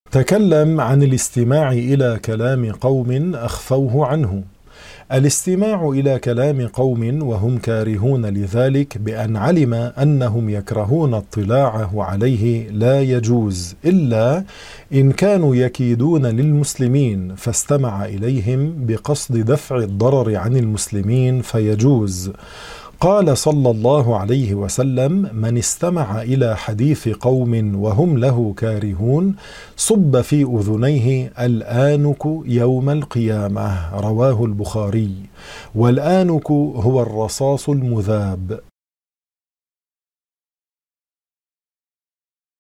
تكلم عن الاستماع إلى كلام قوم أخفوه عنه. الاستماع إلى كلام قوم وهم كارهون لذلك بأن علم أنهم يكرهون اطلاعه عليه لا يجوز إلا إن كانوا يكيدون للمسلمين، فاستمع إليهم بقصد دفع الضرر عن المسلمين فيجوز. قال صلى الله عليه وسلم: من استمع إلى حديث قوم وهم له كارهون صب في أذنيه الآنك يوم القيامة. رواه البخاري. والآنك هو الرصاص المذاب.